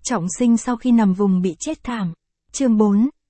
Trọng sinh sau khi nằm vùng bị chết thảm. Chương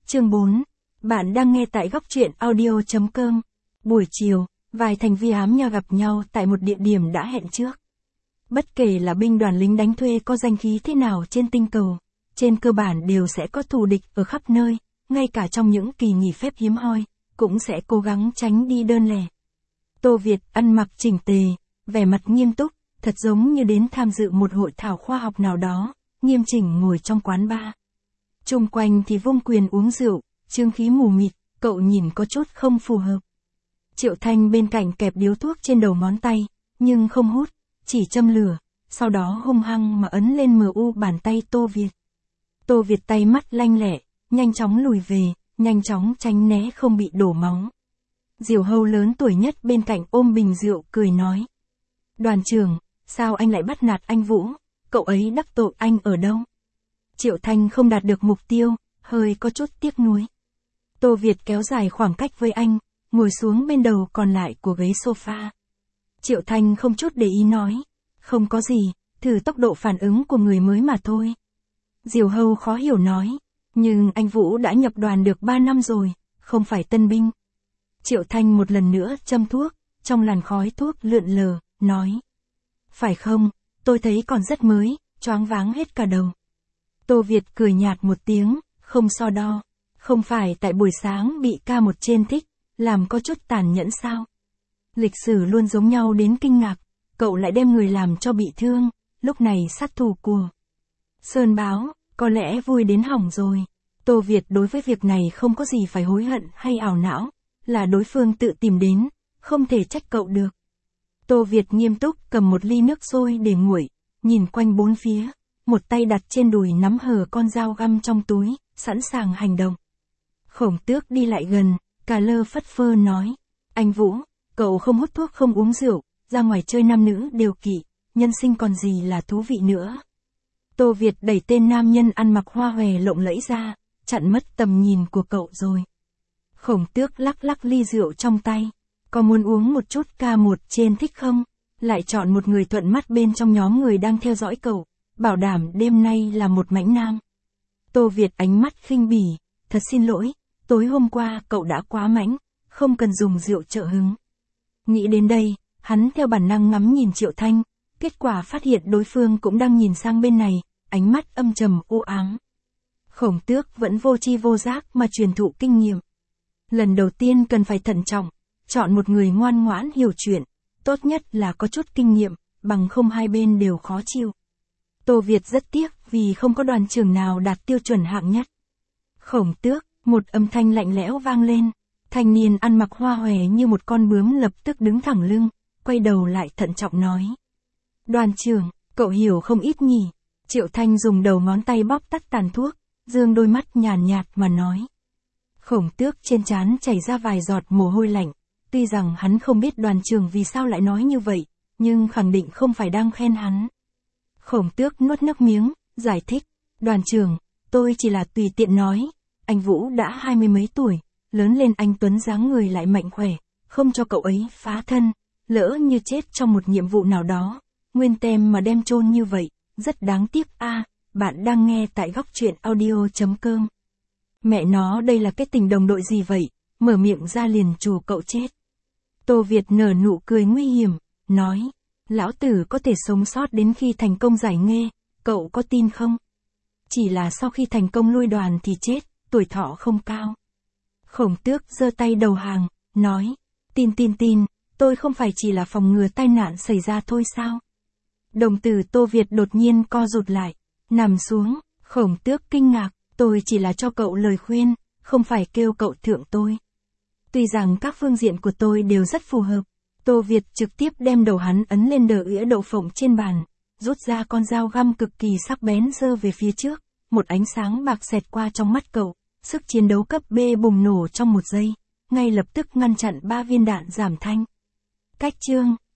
4. Bạn đang nghe tại góc truyện audio.com. Buổi chiều, vài thành viên ám nha gặp nhau tại một địa điểm đã hẹn trước. Bất kể là binh đoàn lính đánh thuê có danh khí thế nào trên tinh cầu, trên cơ bản đều sẽ có thù địch ở khắp nơi, ngay cả trong những kỳ nghỉ phép hiếm hoi, cũng sẽ cố gắng tránh đi đơn lẻ. Tô Việt ăn mặc chỉnh tề, vẻ mặt nghiêm túc, thật giống như đến tham dự một hội thảo khoa học nào đó, nghiêm chỉnh ngồi trong quán bar. Chung quanh thì vung quyền uống rượu, chương khí mù mịt, cậu nhìn có chút không phù hợp. Triệu Thanh bên cạnh kẹp điếu thuốc trên đầu ngón tay, nhưng không hút, chỉ châm lửa, sau đó hung hăng mà ấn lên MU bàn tay Tô Việt. Tô Việt tay mắt lanh lẹ, nhanh chóng lùi về, nhanh chóng tránh né không bị đổ máu. Diều Hâu lớn tuổi nhất bên cạnh ôm bình rượu cười nói. Đoàn trưởng, sao anh lại bắt nạt anh Vũ, cậu ấy đắc tội anh ở đâu? Triệu Thanh không đạt được mục tiêu, hơi có chút tiếc nuối. Tô Việt kéo dài khoảng cách với anh, ngồi xuống bên đầu còn lại của ghế sofa. Triệu Thanh không chút để ý nói, không có gì, thử tốc độ phản ứng của người mới mà thôi. Diều Hâu khó hiểu nói, nhưng anh Vũ đã nhập đoàn được 3 năm rồi, không phải tân binh. Triệu Thanh một lần nữa châm thuốc, trong làn khói thuốc lượn lờ, nói. Phải không, tôi thấy còn rất mới, choáng váng hết cả đầu. Tô Việt cười nhạt một tiếng, không so đo. Không phải tại buổi sáng bị K1 trên thích, làm có chút tàn nhẫn sao? Lịch sử luôn giống nhau đến kinh ngạc, cậu lại đem người làm cho bị thương, lúc này sát thủ của Sơn Báo, có lẽ vui đến hỏng rồi. Tô Việt đối với việc này không có gì phải hối hận hay ảo não, là đối phương tự tìm đến, không thể trách cậu được. Tô Việt nghiêm túc cầm một ly nước sôi để nguội, nhìn quanh bốn phía, một tay đặt trên đùi nắm hờ con dao găm trong túi, sẵn sàng hành động. Khổng Tước đi lại gần, cà lơ phất phơ nói, anh Vũ, cậu không hút thuốc không uống rượu, ra ngoài chơi nam nữ đều kỵ, nhân sinh còn gì là thú vị nữa. Tô Việt đẩy tên nam nhân ăn mặc hoa hòe lộng lẫy ra, chặn mất tầm nhìn của cậu rồi. Khổng Tước lắc lắc ly rượu trong tay, có muốn uống một chút K1 trên thích không? Lại chọn một người thuận mắt bên trong nhóm người đang theo dõi cậu, bảo đảm đêm nay là một mãnh nam. Tô Việt ánh mắt khinh bỉ, thật xin lỗi, tối hôm qua cậu đã quá mãnh, không cần dùng rượu trợ hứng. Nghĩ đến đây, hắn theo bản năng ngắm nhìn Triệu Thanh, kết quả phát hiện đối phương cũng đang nhìn sang bên này, ánh mắt âm trầm u ám. Khổng Tước vẫn vô tri vô giác mà truyền thụ kinh nghiệm. Lần đầu tiên cần phải thận trọng, chọn một người ngoan ngoãn hiểu chuyện, tốt nhất là có chút kinh nghiệm, bằng không hai bên đều khó chịu. Tô Việt rất tiếc vì không có đoàn trưởng nào đạt tiêu chuẩn hạng nhất. Khổng Tước, một âm thanh lạnh lẽo vang lên, thanh niên ăn mặc hoa hòe như một con bướm lập tức đứng thẳng lưng, quay đầu lại thận trọng nói. Đoàn trưởng, cậu hiểu không ít nhỉ? Triệu Thanh dùng đầu ngón tay bóp tắt tàn thuốc, dương đôi mắt nhàn nhạt mà nói. Khổng Tước trên trán chảy ra vài giọt mồ hôi lạnh, tuy rằng hắn không biết đoàn trưởng vì sao lại nói như vậy, nhưng khẳng định không phải đang khen hắn. Khổng Tước nuốt nước miếng, giải thích, đoàn trưởng, tôi chỉ là tùy tiện nói, anh Vũ đã 20 mấy tuổi, lớn lên anh Tuấn dáng người lại mạnh khỏe, không cho cậu ấy phá thân, lỡ như chết trong một nhiệm vụ nào đó, nguyên tem mà đem chôn như vậy, rất đáng tiếc a. Bạn đang nghe tại góc truyện audio.com. Mẹ nó đây là cái tình đồng đội gì vậy, mở miệng ra liền trù cậu chết. Tô Việt nở nụ cười nguy hiểm, nói, lão tử có thể sống sót đến khi thành công giải nghê, cậu có tin không? Chỉ là sau khi thành công lui đoàn thì chết, tuổi thọ không cao. Khổng Tước giơ tay đầu hàng, nói, tin, tôi không phải chỉ là phòng ngừa tai nạn xảy ra thôi sao? Đồng tử Tô Việt đột nhiên co rụt lại, nằm xuống, Khổng Tước kinh ngạc, tôi chỉ là cho cậu lời khuyên, không phải kêu cậu thượng tôi. Tuy rằng các phương diện của tôi đều rất phù hợp, Tô Việt trực tiếp đem đầu hắn ấn lên đờ ĩa đậu phộng trên bàn, rút ra con dao găm cực kỳ sắc bén giơ về phía trước, một ánh sáng bạc xẹt qua trong mắt cậu, sức chiến đấu cấp B bùng nổ trong một giây, ngay lập tức ngăn chặn 3 viên đạn giảm thanh. Cách chương